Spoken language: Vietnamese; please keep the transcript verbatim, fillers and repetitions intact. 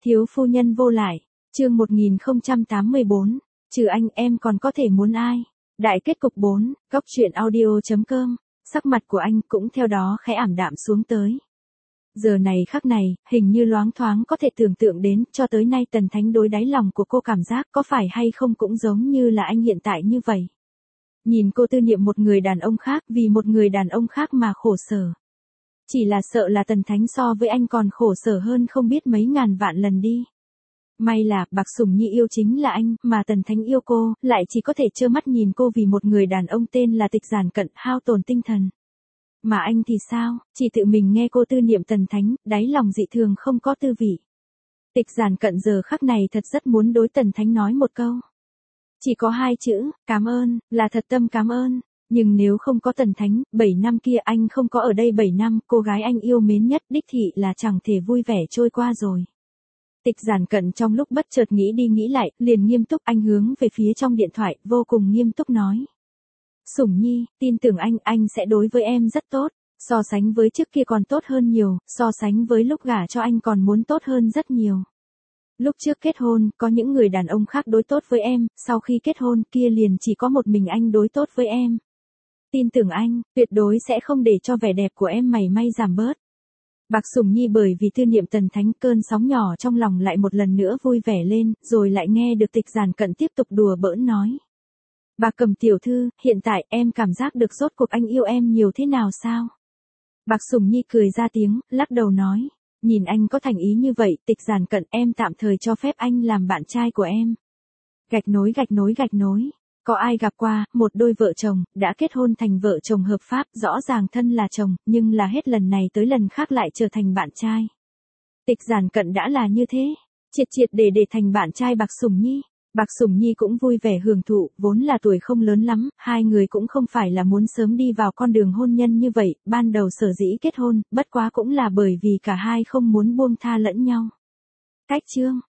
Thiếu phu nhân vô lại, chương một nghìn không trăm tám mươi bốn, trừ anh em còn có thể muốn ai? Đại kết cục bốn, góc truyện audio chấm com, sắc mặt của anh cũng theo đó khẽ ảm đạm xuống tới. Giờ này khắc này, hình như loáng thoáng có thể tưởng tượng đến, cho tới nay Tần Thánh đối đáy lòng của cô cảm giác có phải hay không cũng giống như là anh hiện tại như vậy. Nhìn cô tư niệm một người đàn ông khác vì một người đàn ông khác mà khổ sở. Chỉ là sợ là Tần Thánh so với anh còn khổ sở hơn không biết mấy ngàn vạn lần đi. May là, Bạc Sủng Nhi yêu chính là anh, mà Tần Thánh yêu cô, lại chỉ có thể trơ mắt nhìn cô vì một người đàn ông tên là Tịch Giản Cận hao tổn tinh thần. Mà anh thì sao, chỉ tự mình nghe cô tư niệm Tần Thánh, đáy lòng dị thường không có tư vị. Tịch Giản Cận giờ khắc này thật rất muốn đối Tần Thánh nói một câu. Chỉ có hai chữ, cảm ơn, là thật tâm cảm ơn. Nhưng nếu không có Tần Thánh, bảy năm kia anh không có ở đây bảy năm, cô gái anh yêu mến nhất đích thị là chẳng thể vui vẻ trôi qua rồi. Tịch Giản Cận trong lúc bất chợt nghĩ đi nghĩ lại, liền nghiêm túc anh hướng về phía trong điện thoại, vô cùng nghiêm túc nói. Sủng Nhi, tin tưởng anh, anh sẽ đối với em rất tốt, so sánh với trước kia còn tốt hơn nhiều, so sánh với lúc gả cho anh còn muốn tốt hơn rất nhiều. Lúc trước kết hôn, có những người đàn ông khác đối tốt với em, sau khi kết hôn kia liền chỉ có một mình anh đối tốt với em. Tin tưởng anh, tuyệt đối sẽ không để cho vẻ đẹp của em mảy may giảm bớt. Bạc Sủng Nhi bởi vì tư niệm Tần Thánh cơn sóng nhỏ trong lòng lại một lần nữa vui vẻ lên, rồi lại nghe được Tịch Giản Cận tiếp tục đùa bỡn nói. Bạc Cầm tiểu thư, hiện tại em cảm giác được rốt cuộc anh yêu em nhiều thế nào sao? Bạc Sủng Nhi cười ra tiếng, lắc đầu nói. Nhìn anh có thành ý như vậy, Tịch Giản Cận em tạm thời cho phép anh làm bạn trai của em. Gạch nối gạch nối gạch nối. Có ai gặp qua, một đôi vợ chồng, đã kết hôn thành vợ chồng hợp pháp, rõ ràng thân là chồng, nhưng là hết lần này tới lần khác lại trở thành bạn trai. Tịch Giản Cận đã là như thế, triệt triệt để để thành bạn trai Bạc Sủng Nhi. Bạc Sủng Nhi cũng vui vẻ hưởng thụ, vốn là tuổi không lớn lắm, hai người cũng không phải là muốn sớm đi vào con đường hôn nhân như vậy, ban đầu sở dĩ kết hôn, bất quá cũng là bởi vì cả hai không muốn buông tha lẫn nhau. Cách chương